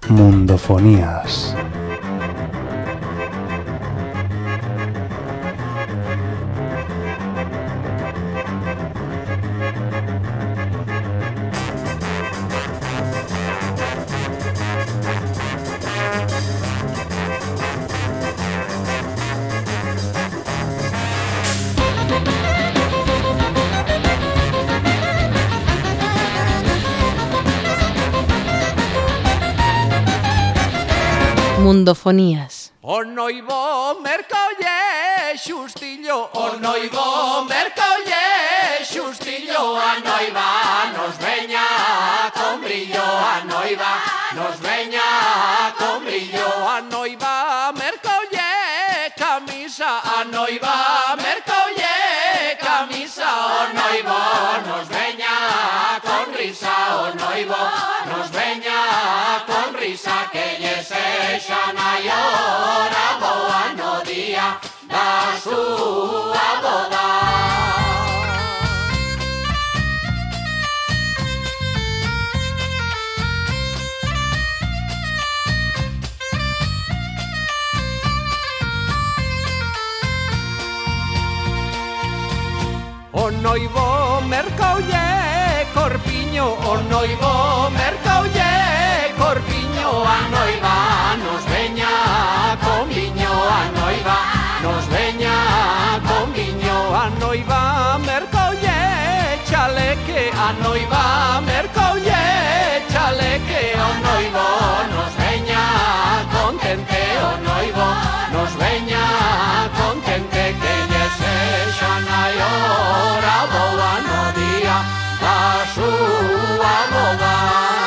Mundofonías. Mundofonías. O noivo mercolle xustillo, o noivo mercolle xustillo, a noiva nos veña con brillo, a noiva nos veña con brillo, a noiva mercolle camisa, a noiva mercolle camisa, o noivo nos veña con risa, o noivo nos veña con risa, que lle sexa nai hora boa no día da súa boda. O noivo mercoulle corpiño, o noivo mercoulle corpiño, a noiva nos veña con viño, a noiva nos veña con viño, a noiva mercoulle chaleque, a noiva mercoulle chaleque, o noivo nos veña contente, o noivo nos veña contente, que lle sexa nai hora boa no día da súa boda.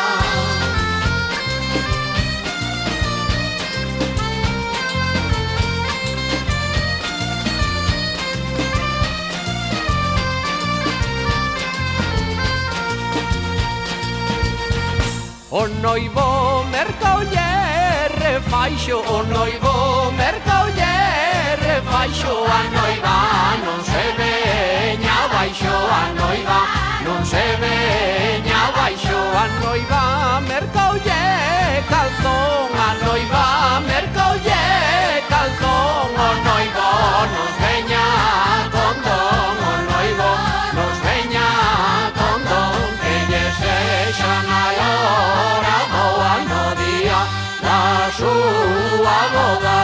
O noivo mercoulle refaixo, o noivo mercoulle refaixo, a noiva non se veña baixo, a noiva non se veña baixo, a noiva mercoulle calzón, a noiva mercoulle calzón, o noivo nos veña con don, o noivo nos veña con don, que lle sexa nai hora boa no día da súa boda.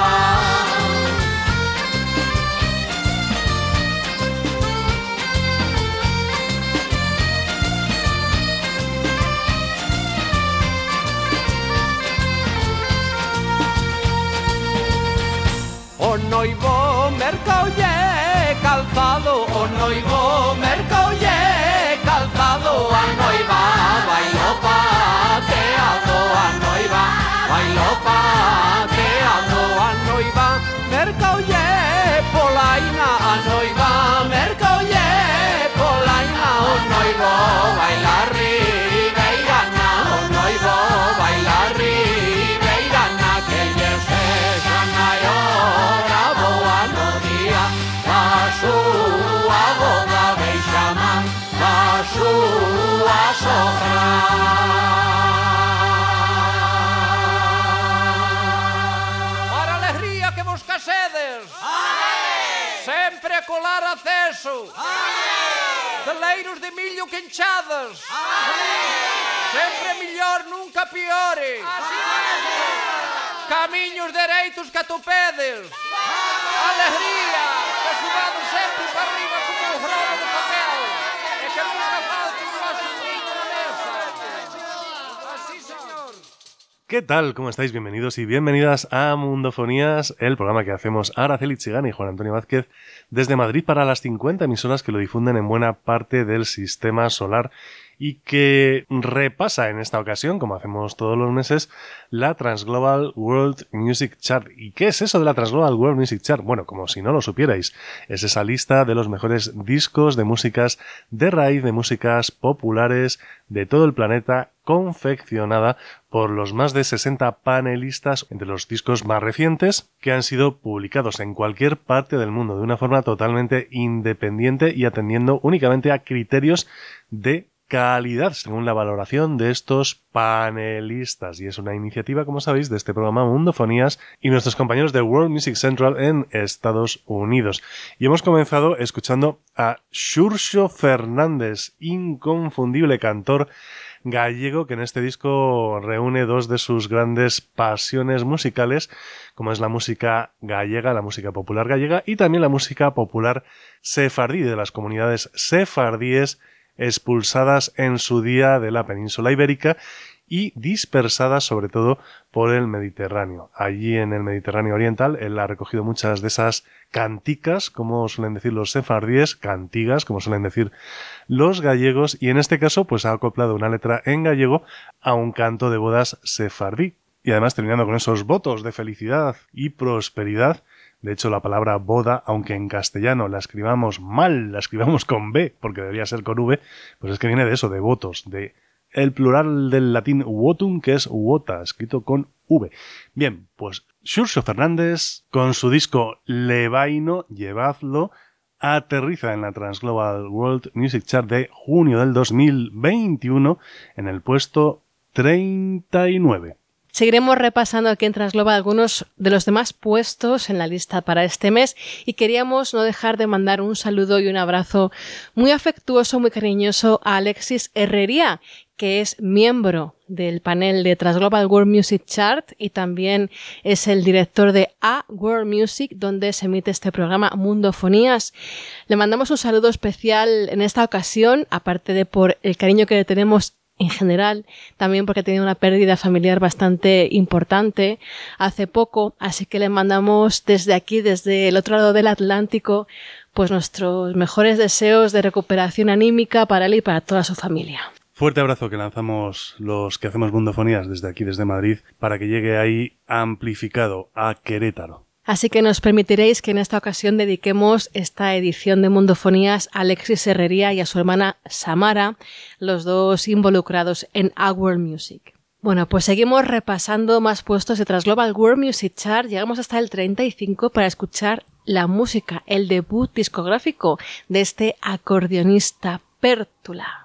O noivo mercoulle calzado, o noivo mercoulle calzado, a noiva bailo pateado, a noiva bailo pateado, a noiva mercoulle polaina, a noiva mercoulle polaina, o noivo baila ribeirana, o noivo baila ribeirana, que lle sexa nai hora boa no día da súa boda, beixaman da súa sogra. Para a alegría que vos casedes, sempre colar aceso, celeiros de millo quenchadas, sempre millor, nunca piore, camiños dereitos que atopedes, alegría, que subades sempre para arriba como un grobo de papel, e que nunca falte un vaso de viño na mesa. Así, señor. ¿Qué tal? ¿Cómo estáis? Bienvenidos y bienvenidas a Mundofonías, el programa que hacemos Araceli Chigana y Juan Antonio Vázquez desde Madrid para las 50 emisoras que lo difunden en buena parte del sistema solar y que repasa en esta ocasión, como hacemos todos los meses, la Transglobal World Music Chart. ¿Y qué es eso de la Transglobal World Music Chart? Bueno, como si no lo supierais, es esa lista de los mejores discos de músicas de raíz, de músicas populares de todo el planeta, confeccionada por los más de 60 panelistas entre los discos más recientes que han sido publicados en cualquier parte del mundo de una forma totalmente independiente y atendiendo únicamente a criterios de calidad según la valoración de estos panelistas. Y es una iniciativa, como sabéis, de este programa Mundofonías y nuestros compañeros de World Music Central en Estados Unidos. Y hemos comenzado escuchando a Xurxo Fernández, inconfundible cantor gallego que en este disco reúne dos de sus grandes pasiones musicales, como es la música gallega, la música popular gallega y también la música popular sefardí, de las comunidades sefardíes expulsadas en su día de la península ibérica y dispersadas sobre todo por el Mediterráneo. Allí en el Mediterráneo oriental él ha recogido muchas de esas canticas, como suelen decir los sefardíes, cantigas, como suelen decir los gallegos, y en este caso pues ha acoplado una letra en gallego a un canto de bodas sefardí. Y además terminando con esos votos de felicidad y prosperidad. De hecho, la palabra boda, aunque en castellano la escribamos mal, la escribamos con B, porque debería ser con V, pues es que viene de eso, de votos, de el plural del latín votum, que es vota, escrito con V. Bien, pues Xurxo Fernández, con su disco Levaino, llevadlo, aterriza en la Transglobal World Music Chart de junio del 2021 en el puesto 39. Seguiremos repasando aquí en Transglobal algunos de los demás puestos en la lista para este mes y queríamos no dejar de mandar un saludo y un abrazo muy afectuoso, muy cariñoso a Alexis Herrería, que es miembro del panel de Transglobal World Music Chart y también es el director de A World Music, donde se emite este programa Mundofonías. Le mandamos un saludo especial en esta ocasión, aparte de por el cariño que le tenemos en general, también porque ha tenido una pérdida familiar bastante importante hace poco, así que le mandamos desde aquí, desde el otro lado del Atlántico, pues nuestros mejores deseos de recuperación anímica para él y para toda su familia. Fuerte abrazo que lanzamos los que hacemos Mundofonías desde aquí, desde Madrid, para que llegue ahí amplificado a Querétaro. Así que nos permitiréis que en esta ocasión dediquemos esta edición de Mundofonías a Alexis Herrería y a su hermana Samara, los dos involucrados en A World Music. Bueno, pues seguimos repasando más puestos de Transglobal World Music Chart. Llegamos hasta el 35 para escuchar la música, el debut discográfico de este acordeonista Pértula.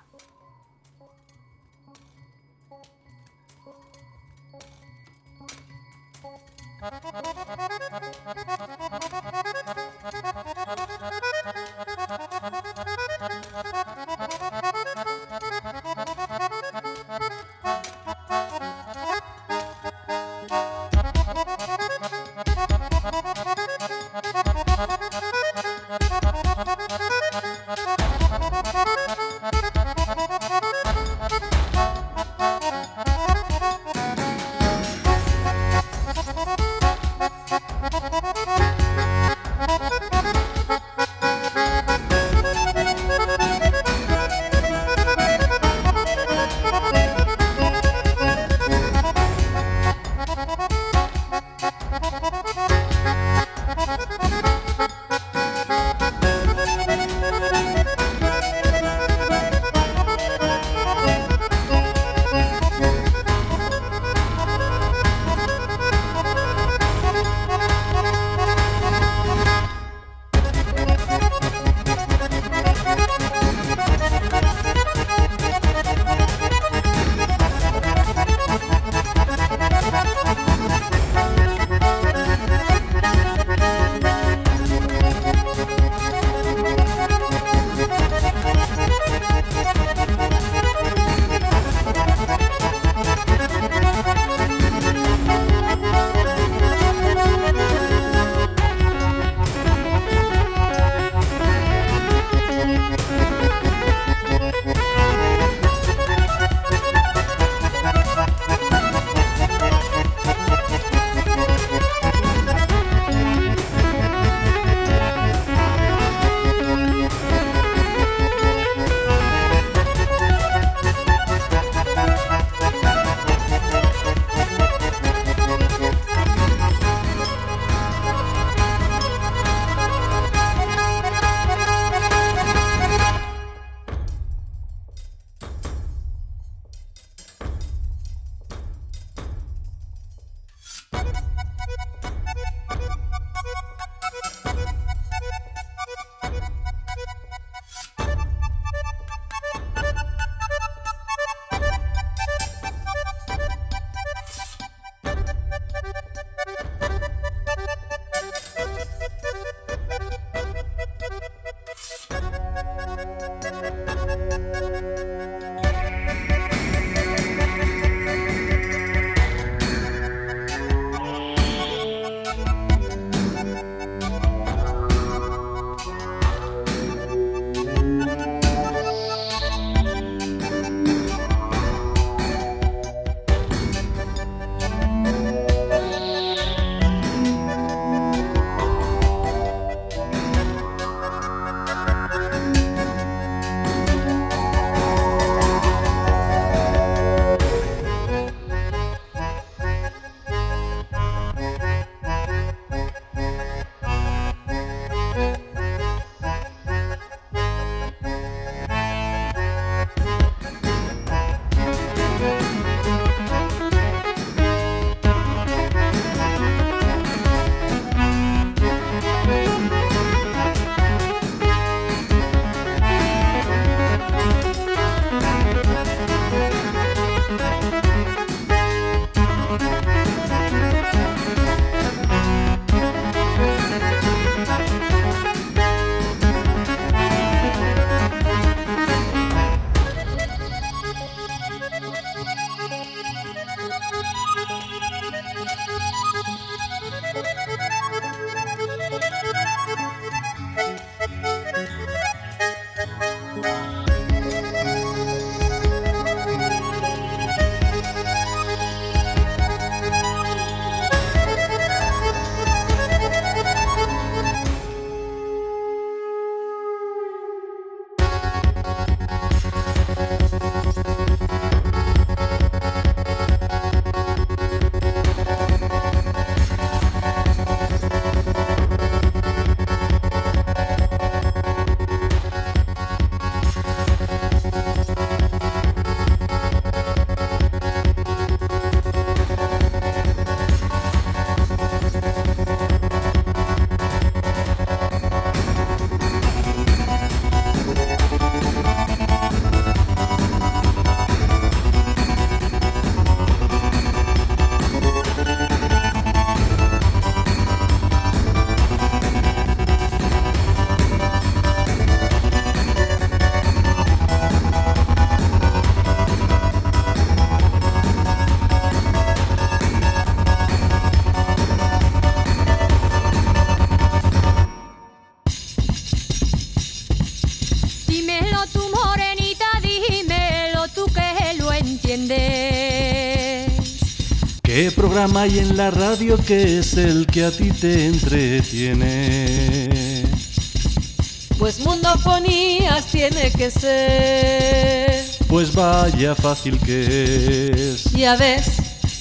programa hay en la radio que es el que a ti te entretiene. Pues Mundofonías tiene que ser. Pues vaya fácil que es. Ya ves.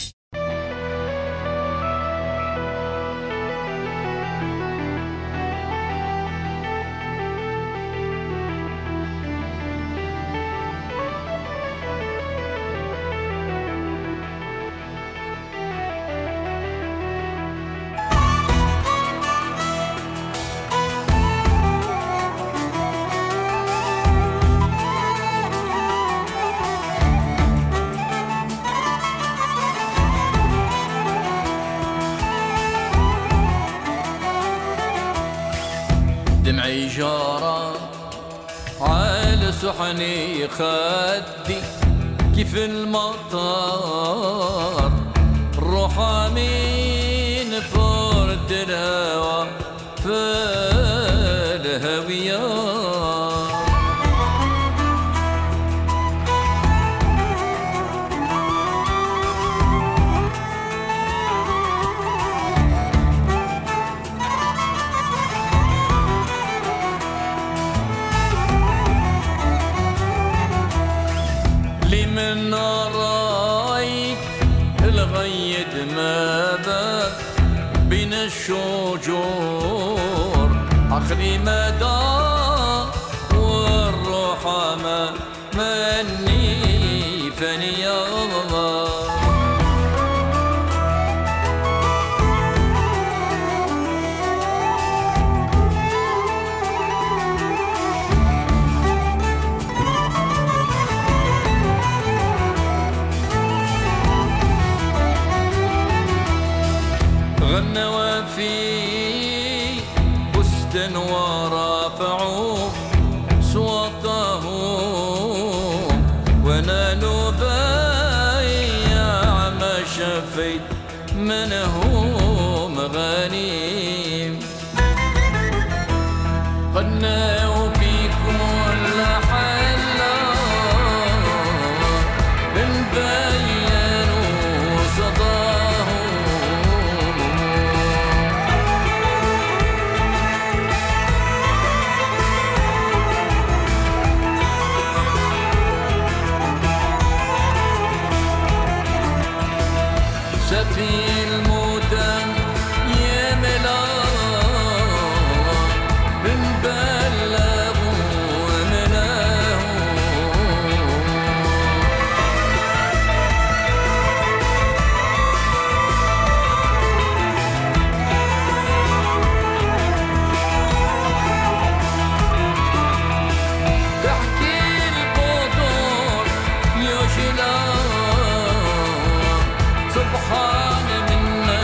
دمعي جارة على سحني خدي كيف المطر روح من فرد الهوى في الهوية من رايك الغيد ما بات بين الشجور اخذي مدى والروح ما مني فانية غنوا في بستان ورافعوا صوتهم ونالوا بايع ما شفيت منهم غنيم غنوا في كل حلا بنبينوا صداهم في المدن يملا بنبلغوا تحكي البطور يا جلال سبحان منا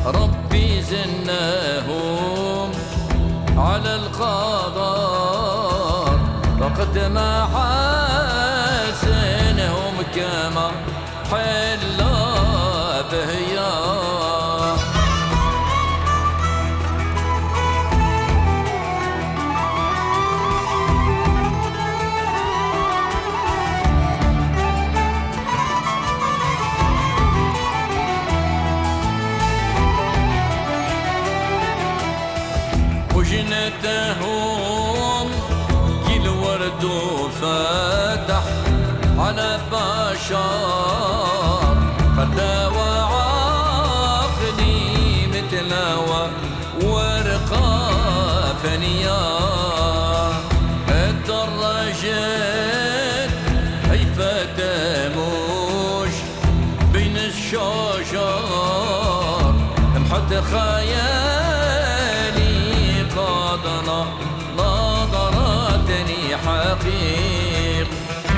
ربي زناهم على القدر فقد ما حاسنهم كما حلا بهيا وجنتهم كل ورد فتح على بشر فدا وعقلي مثل ورقة فنية الدرجات كيف تموش بين الشجر محط خيالي قادنا نظرتني حقيق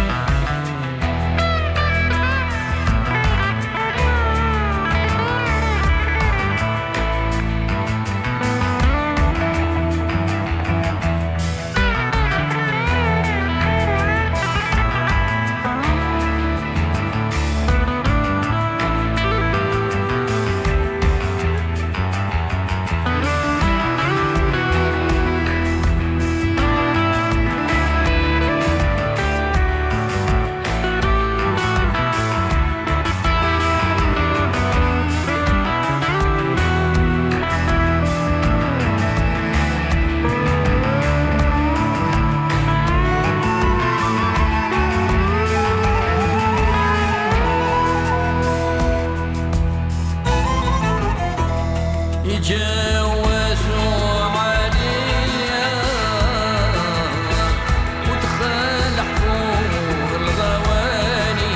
يجوزوا عليا ودخل حفور الغواني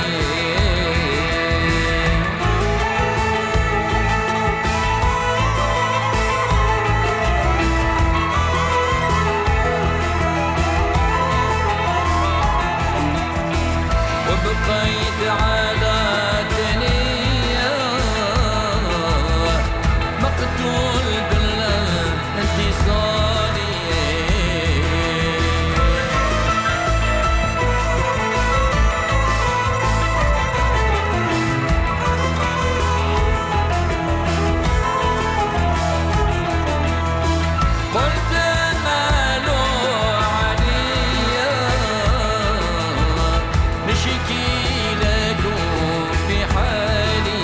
وبقيت على دنيا مقتول بالانتصاري قلت مالو عليا نشكي لكم في حالي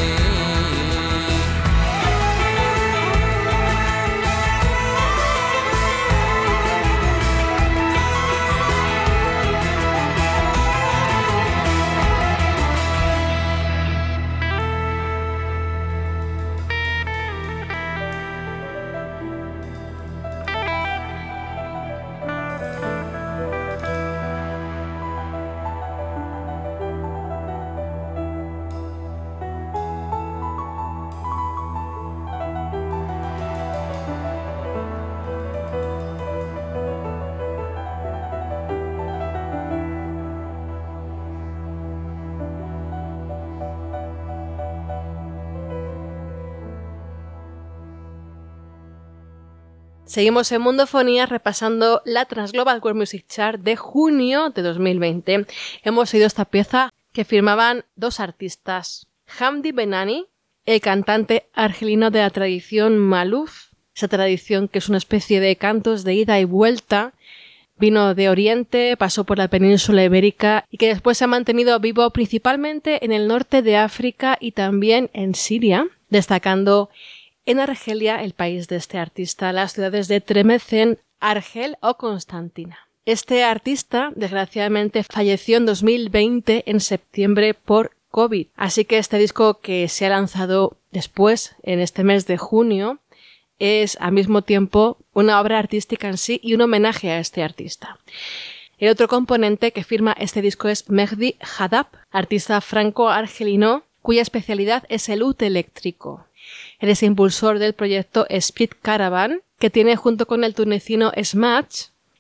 Seguimos en Mundofonías repasando la Transglobal World Music Chart de junio de 2020. Hemos oído esta pieza que firmaban dos artistas, Hamdi Benani, el cantante argelino de la tradición Maluf, esa tradición que es una especie de cantos de ida y vuelta, vino de Oriente, pasó por la península ibérica y que después se ha mantenido vivo principalmente en el norte de África y también en Siria, destacando en Argelia, el país de este artista, las ciudades de Tremecén, Argel o Constantina. Este artista, desgraciadamente, falleció en 2020, en septiembre, por COVID. Así que este disco que se ha lanzado después, en este mes de junio, es al mismo tiempo una obra artística en sí y un homenaje a este artista. El otro componente que firma este disco es Mehdi Haddad, artista franco-argelino, cuya especialidad es el ud eléctrico. Él es impulsor del proyecto Speed Caravan, que tiene junto con el tunecino Smatch,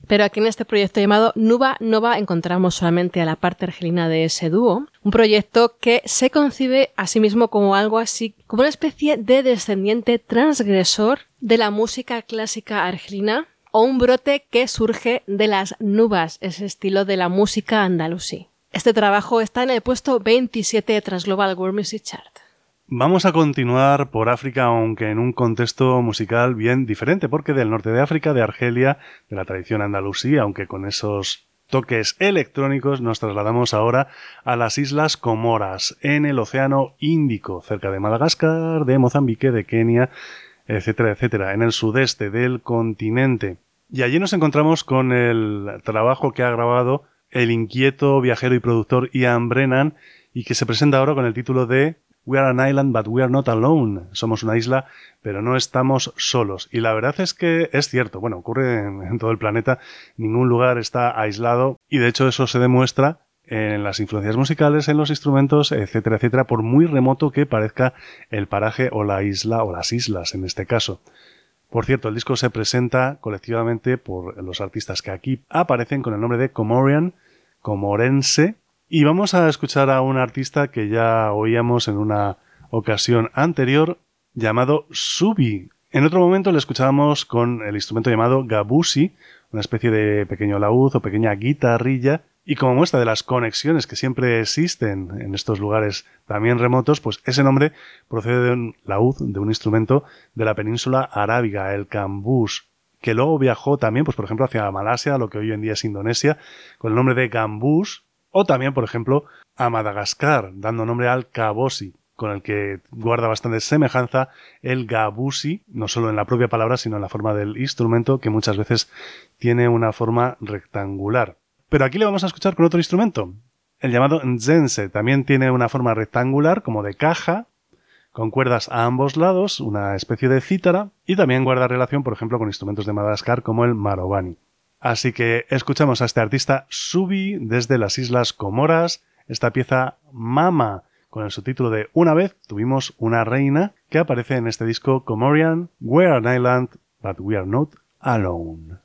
Pero aquí en este proyecto llamado Nuba Nova encontramos solamente a la parte argelina de ese dúo, un proyecto que se concibe a sí mismo como algo así, como una especie de descendiente transgresor de la música clásica argelina o un brote que surge de las nubas, ese estilo de la música andalusí. Este trabajo está en el puesto 27 tras Global World Music Chart. Vamos a continuar por África, aunque en un contexto musical bien diferente, porque del norte de África, de Argelia, de la tradición andalusí, aunque con esos toques electrónicos, nos trasladamos ahora a las Islas Comoras, en el Océano Índico, cerca de Madagascar, de Mozambique, de Kenia, etcétera, etcétera, en el sudeste del continente. Y allí nos encontramos con el trabajo que ha grabado el inquieto viajero y productor Ian Brennan y que se presenta ahora con el título de We are an island, but we are not alone. Somos una isla, pero no estamos solos. Y la verdad es que es cierto. Bueno, ocurre en todo el planeta. Ningún lugar está aislado. Y de hecho eso se demuestra en las influencias musicales, en los instrumentos, etcétera, etcétera, por muy remoto que parezca el paraje o la isla o las islas en este caso. Por cierto, el disco se presenta colectivamente por los artistas que aquí aparecen con el nombre de Comorian, comorense. Y vamos a escuchar a un artista que ya oíamos en una ocasión anterior, llamado Subi. En otro momento le escuchábamos con el instrumento llamado gabusi, una especie de pequeño laúd o pequeña guitarrilla. Y como muestra de las conexiones que siempre existen en estos lugares también remotos, pues ese nombre procede de un laúd, de un instrumento de la península arábiga, el cambús, que luego viajó también, pues por ejemplo, hacia Malasia, lo que hoy en día es Indonesia, con el nombre de gambús. O también, por ejemplo, a Madagascar, dando nombre al cabosi, con el que guarda bastante semejanza el gabusi, no solo en la propia palabra, sino en la forma del instrumento, que muchas veces tiene una forma rectangular. Pero aquí le vamos a escuchar con otro instrumento, el llamado nzense. También tiene una forma rectangular, como de caja, con cuerdas a ambos lados, una especie de cítara, y también guarda relación, por ejemplo, con instrumentos de Madagascar como el marobani. Así que escuchamos a este artista Subi desde las Islas Comoras, esta pieza Mama, con el subtítulo de Una vez tuvimos una reina, que aparece en este disco Comorian, We are an island, but we are not alone.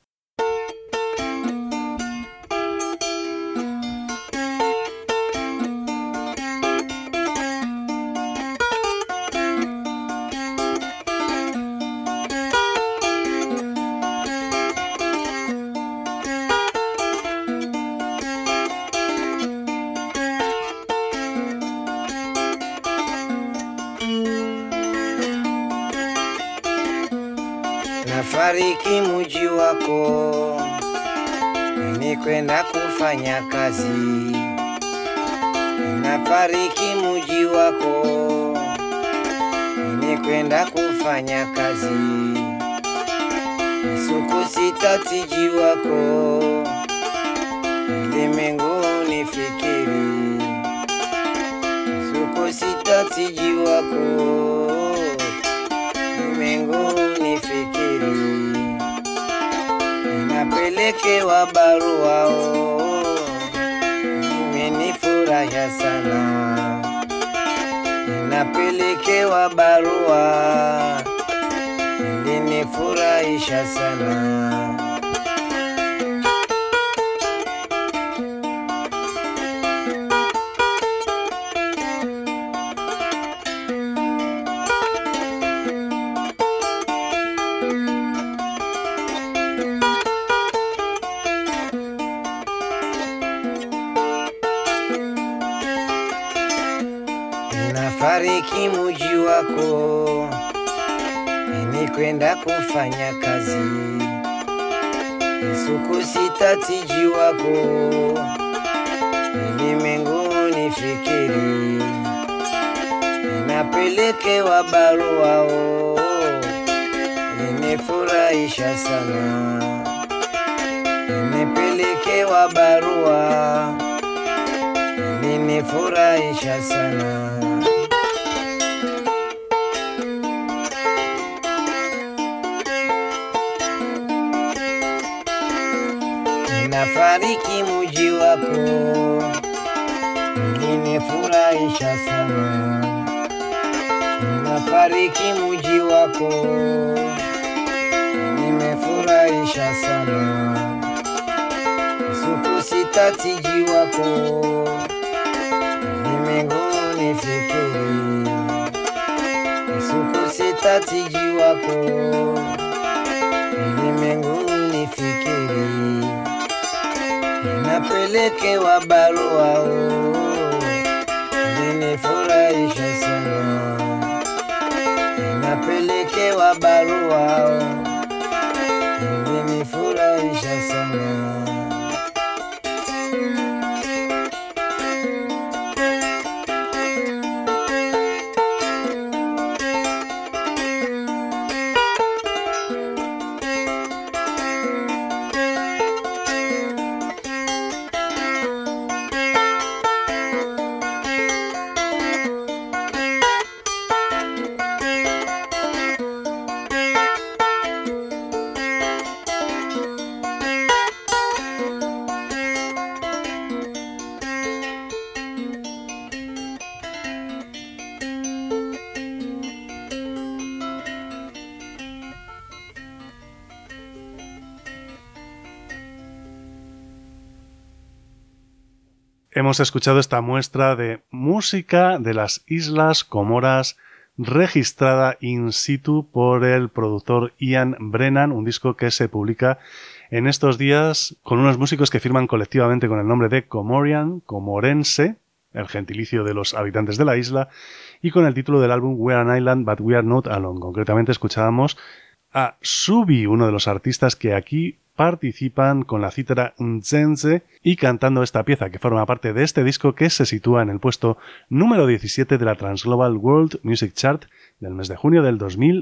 Nafariki muji wako, nikwenda kufanya kazi. Nafariki muji wako, nikwenda kufanya kazi. Suku sitati wako, limengu nifikiri. Suku sitati wako, limengu nifikiri. Napelekewa barua imenifurahisha sana. Napelekewa barua ilinifurahisha sana. Nafariki muji wako, nikwenda kufanya kazi. Suku sitati wako, limengu nifikiri. Napelekewa barua ilinifurahisha sana. Napelekewa barua ilinifurahisha sana. Nafariki muji wako, ilinifurahisha sana. Nafariki muji wako, nimefurahisha sana. sitati wako ulimwenguni fikiri, isukuse tati wako ulimwenguni fikiri, napelekewa barua imenifurahisha sana, napelekewa barua imenifurahisha sana. Hemos escuchado esta muestra de música de las Islas Comoras registrada in situ por el productor Ian Brennan, un disco que se publica en estos días con unos músicos que firman colectivamente con el nombre de Comorian, comorense, el gentilicio de los habitantes de la isla, y con el título del álbum We Are an Island But We Are Not Alone. Concretamente escuchábamos a Subi, uno de los artistas que aquí participan con la cítara Nzenze y cantando esta pieza que forma parte de este disco que se sitúa en el puesto número 17 de la Transglobal World Music Chart del mes de junio del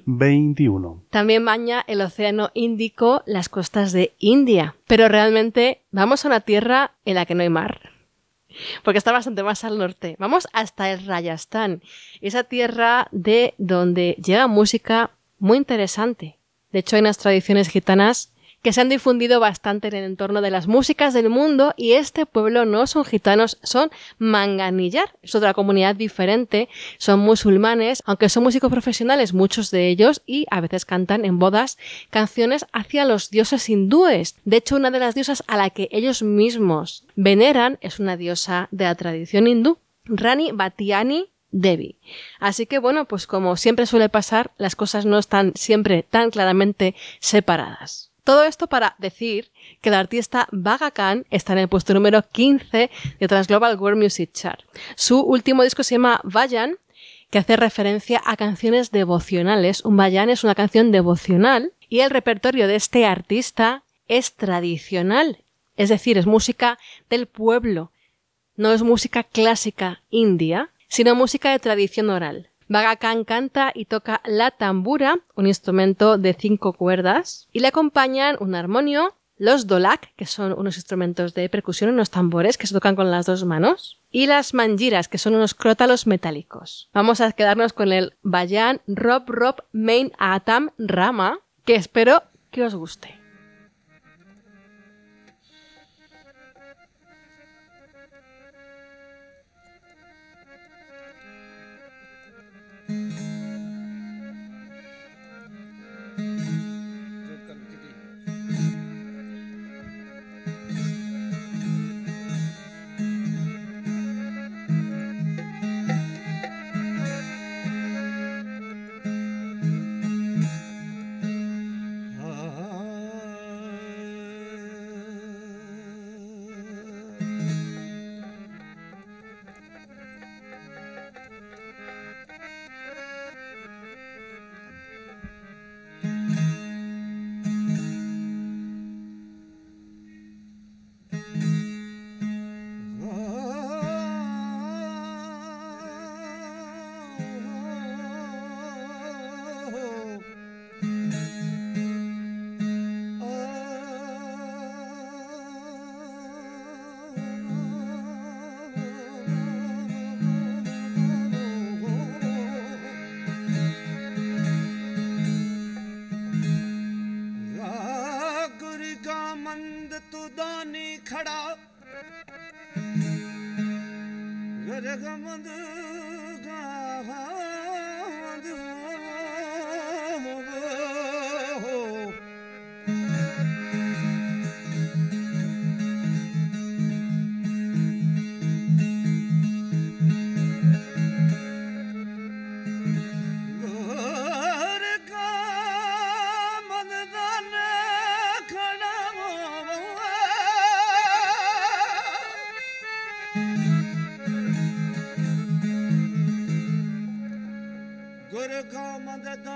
2021. También baña el océano Índico las costas de India, pero realmente vamos a una tierra en la que no hay mar, porque está bastante más al norte. Vamos hasta el Rajasthan, esa tierra de donde llega música muy interesante. De hecho, hay unas tradiciones gitanas que se han difundido bastante en el entorno de las músicas del mundo, y este pueblo no son gitanos, son manganillar, es otra comunidad diferente, son musulmanes, aunque son músicos profesionales muchos de ellos, y a veces cantan en bodas canciones hacia los dioses hindúes. De hecho, una de las diosas a la que ellos mismos veneran es una diosa de la tradición hindú, Rani Batiani Devi. Así que bueno, pues como siempre suele pasar, las cosas no están siempre tan claramente separadas. Todo esto para decir que el artista Bagha Khan está en el puesto número 15 de Transglobal World Music Chart. Su último disco se llama Bhajan, que hace referencia a canciones devocionales. Un bhajan es una canción devocional y el repertorio de este artista es tradicional, es decir, es música del pueblo. No es música clásica india, sino música de tradición oral. Bagha Khan canta y toca la tambura, un instrumento de 5 cuerdas, y le acompañan un armonio, los dholak, que son unos instrumentos de percusión, unos tambores que se tocan con las 2 manos, y las manjiras, que son unos crótalos metálicos. Vamos a quedarnos con el Bhajan Rob Rob Main Atam Rama, que espero que os guste.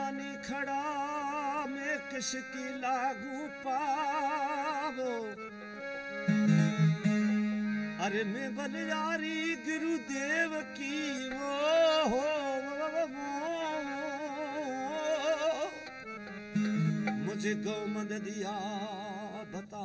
जवानी खड़ा में किसकी लागू पावो अरे मैं बलियारी गुरुदेव की वो मुझे गौमद दिया बता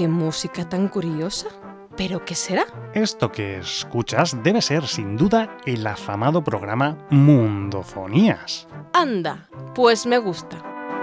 qué música tan curiosa. ¿Pero qué será? Esto que escuchas debe ser, sin duda, el afamado programa Mundofonías. Anda, pues me gusta.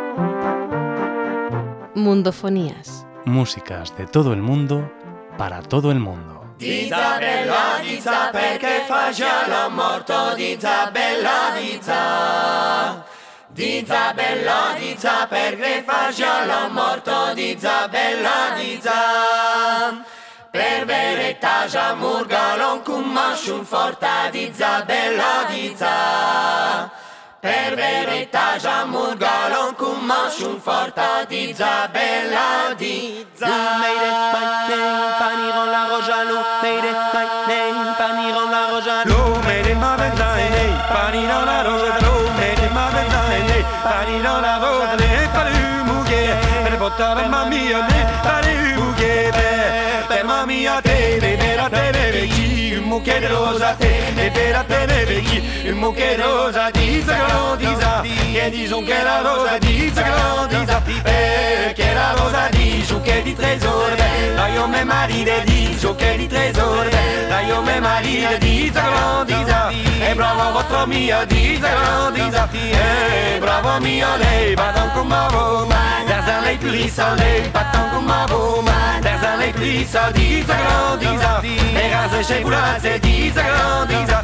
Mundofonías. Músicas de todo el mundo, para todo el mundo. Dita bella, dita perché fa già la morto, dita bella, dita. Dita bella, dita perché fa già la morto, dita bella, dita. Per verità già murgalon cum mașun forta, dita bella, dita. Per verità già murgalon cum mașun forta, dita bella, dita. Meire, paniron la rojalou, meire, paniron la rojalou, meire, ma vendai, paniron la rojalou, meire, ma vendai, paniron la rojalou, paru mugue, per portare mamma mia, paru mugue, per mamma mia te, per a te vecchi, un mucche rosa te, per a te vecchi, un mucche rosa dita grandisa, che disons che la rosa dita grandisa, che la rosa dice che di tresor, la io me maride dice che di tresor, la io me maride dita grandisa, e bravo vostro mia dita grandisa, e bravo mio lei, badon con ma voma, da lei plisa lei, badon con ma voma, da lei plisa dita grandisa, e rase sceculazze dita grandisa,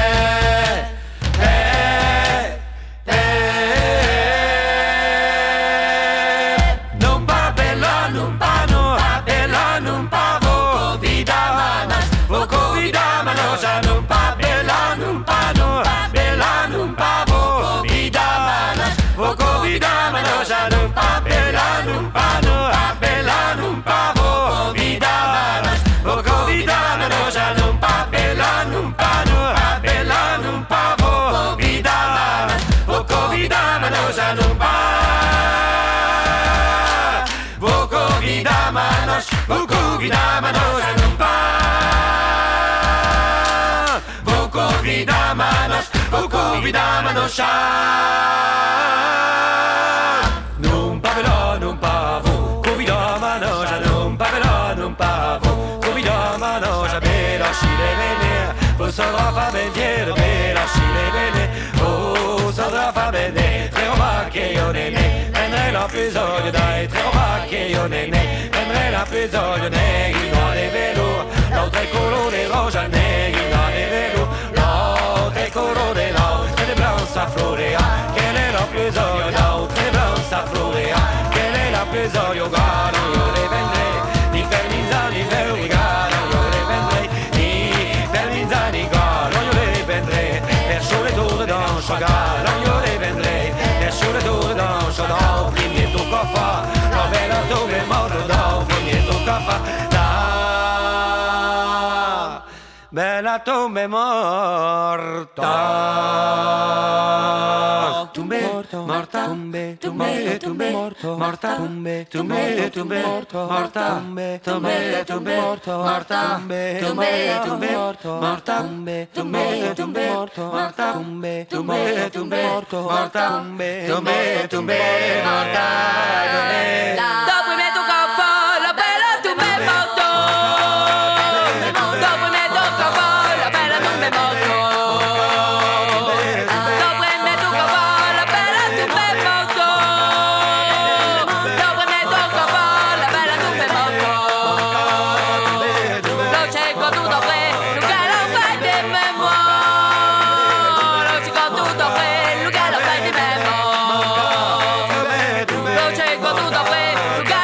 non pa bella, non pa no, bella non pa vo, vida manas, vo vida manosa, non pa bella, non pa no, bella non pa vo, vida manas, vo vida manosa, non pa bella, non pa no, bella non pa vo, vida manas, vo vida manosa, non pa bella, non pa no, bella non pa vo, vida manas, vo vida manosa, non pa. Vida manos, vida manos, non pa. Vida manos, vida manos, non pa velo, non pa vo, vida manos, non pa velo, non pa vo, vida manos, bella scire bene, posso fa vedere, bella scire bene, posso fa vedere, tre roba che io ne prendrei l'episodio dai, tre roba che io ne prendrei l'episodio negri, non è vero, l'altro è colore rosa, negri, non è vero, l'altro è colore l'altro è bronza florea, che è l'episodio l'altro è bronza florea, che è l'episodio gano, io le vendrei, di perminzani vero gano, io le vendrei, di perminzani gano, io le vendrei, per sole dure dans ce gano, io le vendrei, per sole dure dans ce gano, primi tu coffa, la bella dove morto da, primi tu coffa, da, bella tombe morta, tumbe morta, tumbe morto, morta, tumbe morto, morta, tumbe morto, morta, tumbe morto, morta, tumbe morto, morta, tumbe morto, morta, tumbe morta. Dopo mi tocca fare la bella tumbe morto, dopo mi tocca fare la bella tumbe morto, dopo mi tocca fare la bella tumbe morto, dopo mi tocca fare la bella tumbe morto, lo cerco tutto quello che lo fai di memoria, lo cerco tutto quello che lo fai di memoria, lo cerco tutto quello che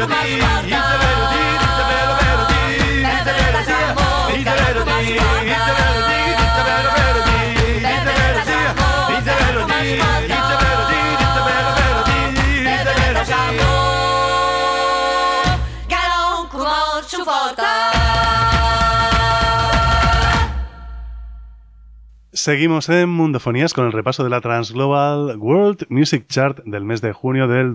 Seguimos en Mundofonías con el repaso de la Transglobal World Music Chart del mes de junio del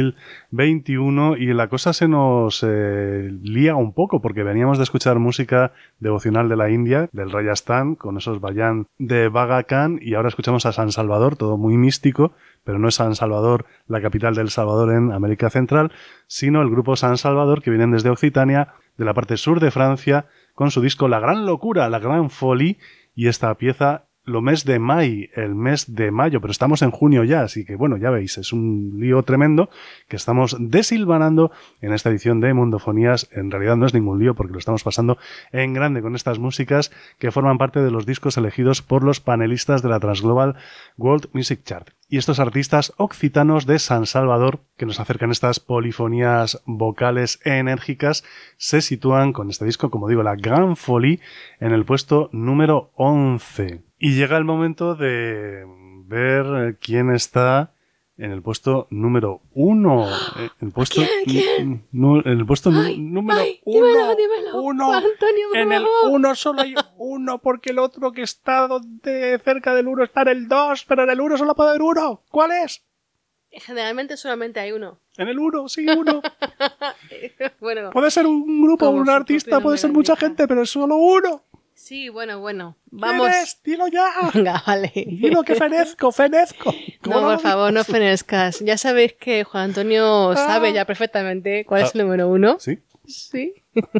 2021 y la cosa se nos lía un poco porque veníamos de escuchar música devocional de la India, del Rajasthan, con esos bayan de Baga Khan, y ahora escuchamos a San Salvador, todo muy místico, pero no es San Salvador, la capital del Salvador en América Central, sino el grupo San Salvador, que vienen desde Occitania, de la parte sur de Francia, con su disco La Gran Locura, La Gran Folie, y esta pieza lo mes de el mes de mayo, pero estamos en junio ya, así que bueno, ya veis, es un lío tremendo que estamos desilvanando en esta edición de Mundofonías. En realidad no es ningún lío porque lo estamos pasando en grande con estas músicas que forman parte de los discos elegidos por los panelistas de la Transglobal World Music Chart. Y estos artistas occitanos de San Salvador, que nos acercan estas polifonías vocales enérgicas, se sitúan con este disco, como digo, La Gran Folie, en el puesto número 11. Y llega el momento de ver quién está en el puesto número 1. El puesto, ¿Quién? El puesto número 1. Dímelo. Antonio, En el 1 solo hay uno, porque el otro que está cerca del 1 está en el 2, pero en el 1 solo puede haber uno. ¿Cuál es? Generalmente solamente hay uno. En el 1, sí, uno. Bueno, Puede ser un grupo, Como un su artista, propio puede ser nombre mucha indica. gente, pero es solo uno. sí, bueno. ¿Quién Vamos. es? Dilo ya. Venga, vale. Dilo que fenezco. No, por favor, no fenezcas. Ya sabéis que Juan Antonio sabe ya perfectamente cuál es el número 1. ¿Sí? Sí.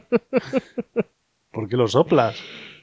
¿Por qué lo soplas?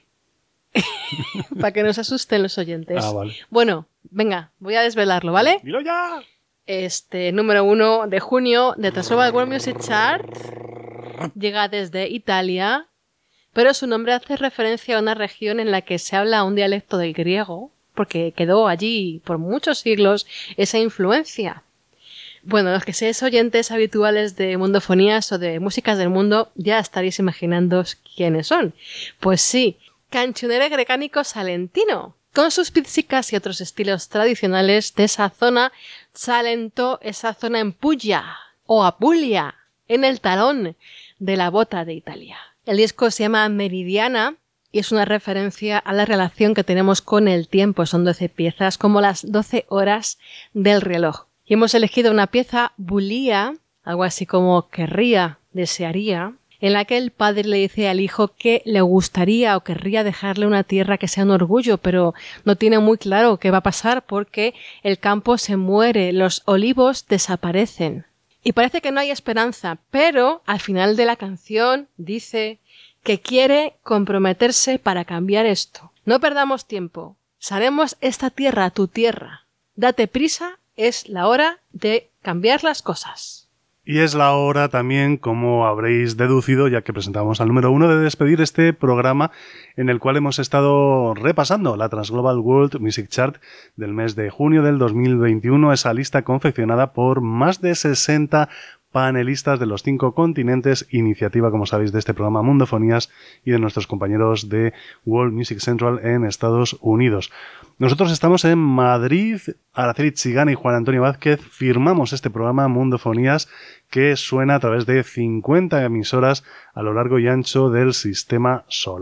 Para que no se asusten los oyentes. Ah, vale. Bueno, venga, voy a desvelarlo, ¿vale? Dilo ya. Este número 1 de junio de Transglobal World Music Chart llega desde Italia, pero su nombre hace referencia a una región en la que se habla un dialecto del griego, porque quedó allí por muchos siglos esa influencia. Bueno, los que seáis oyentes habituales de mundofonías o de músicas del mundo ya estaréis imaginándoos quiénes son. Pues sí, Cancionere Grecánico Salentino. Con sus pizzicas y otros estilos tradicionales de esa zona, salentó esa zona en Puglia o Apulia, en el talón de la bota de Italia. El disco se llama Meridiana y es una referencia a la relación que tenemos con el tiempo. Son 12 piezas, como las 12 horas del reloj. Y hemos elegido una pieza, Bulia, algo así como querría, desearía, en la que el padre le dice al hijo que le gustaría o querría dejarle una tierra que sea un orgullo, pero no tiene muy claro qué va a pasar porque el campo se muere, los olivos desaparecen. Y parece que no hay esperanza, pero al final de la canción dice que quiere comprometerse para cambiar esto. No perdamos tiempo, haremos esta tierra tu tierra. Date prisa, es la hora de cambiar las cosas. Y es la hora también, como habréis deducido, ya que presentamos al número 1, de despedir este programa en el cual hemos estado repasando la Transglobal World Music Chart del mes de junio del 2021, esa lista confeccionada por más de 60 panelistas de los 5 continentes, iniciativa, como sabéis, de este programa Mundofonías y de nuestros compañeros de World Music Central en Estados Unidos. Nosotros estamos en Madrid, Araceli Chigana y Juan Antonio Vázquez firmamos este programa Mundofonías que suena a través de 50 emisoras a lo largo y ancho del sistema solar.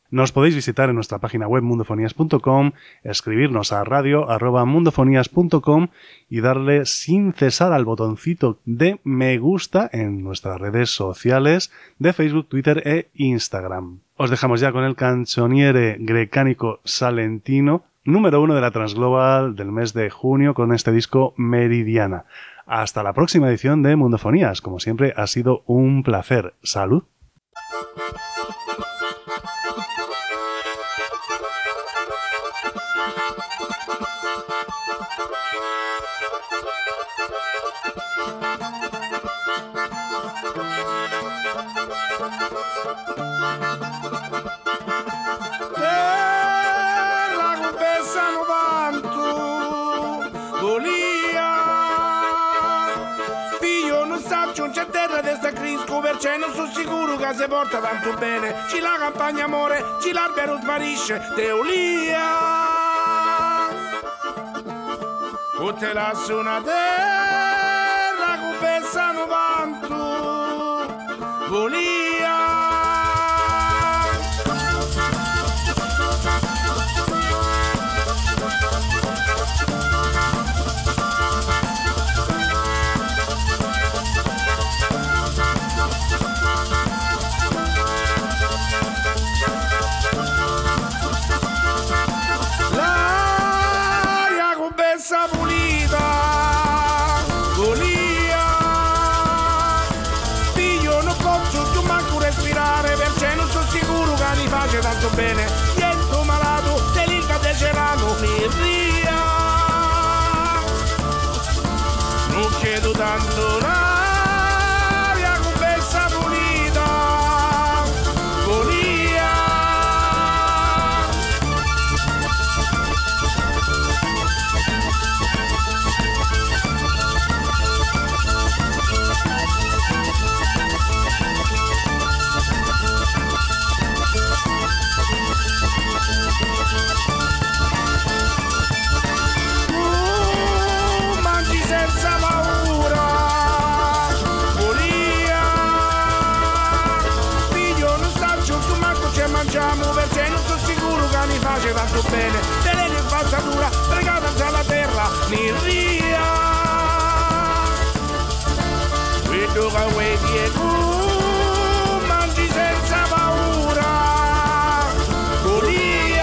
Nos podéis visitar en nuestra página web mundofonías.com, escribirnos a radio@mundofonías.com y darle sin cesar al botoncito de me gusta en nuestras redes sociales de Facebook, Twitter e Instagram. Os dejamos ya con el canzoniere grecánico salentino, número 1 de la Transglobal del mes de junio con este disco Meridiana. Hasta la próxima edición de Mundofonías. Como siempre, ha sido un placer. ¡Salud! Perché non sono sicuro che si porta tanto bene. Ci la campagna amore, ci l'albero sparisce. Teolia o te lascio una terra che pensano quanto volia. Tanto bene, niente malato, dell'ilva del Gerano mi ria. Non chiedo tanto l'aria con bella pulita, volia. Perché non sono sicuro che mi face tanto bene. Tenere spazzatura, pregata già la terra, mi ria. Vedo che vuoi che tu mangi senza paura, volia.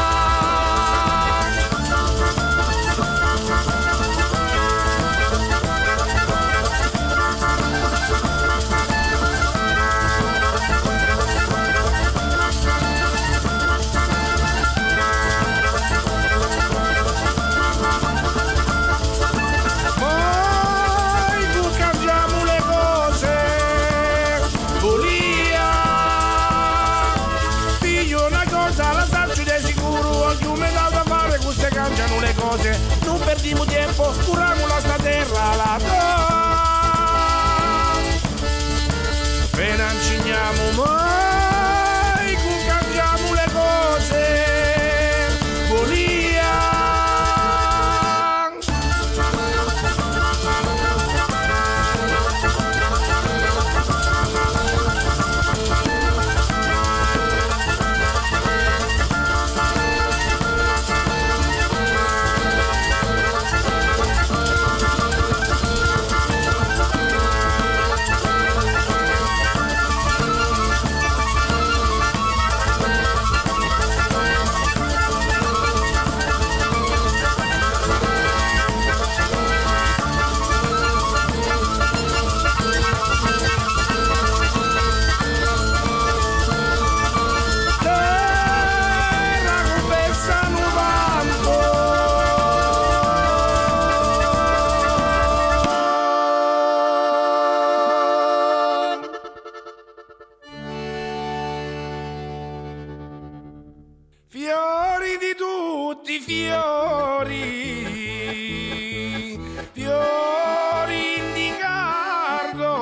Non perdiamo tempo, curiamo la sta terra, la appena incigniamo mai, cambiamo le cose, volia. Fiori di tutti i fiori, fiori di cardo,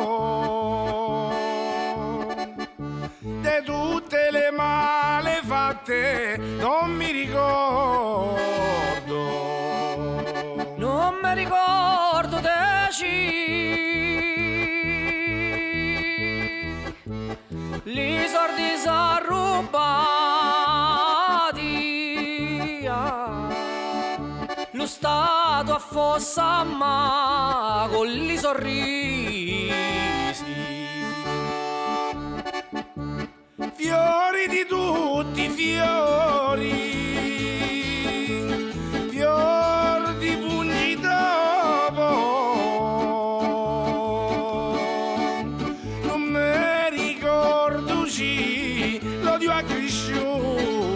de tutte le male fatte non mi ricordo, non mi ricordo deci, li sordi s'arrubano. stato a fossa ma con i sorrisi. Fiori di tutti i fiori, fior di pugni dopo, non mi ricordo sì, l'odio è cresciuto.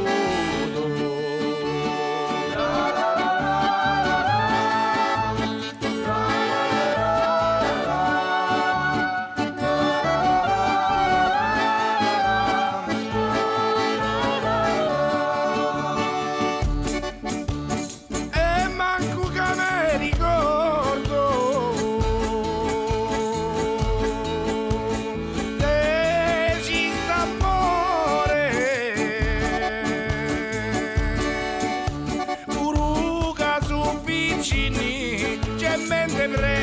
C'è mente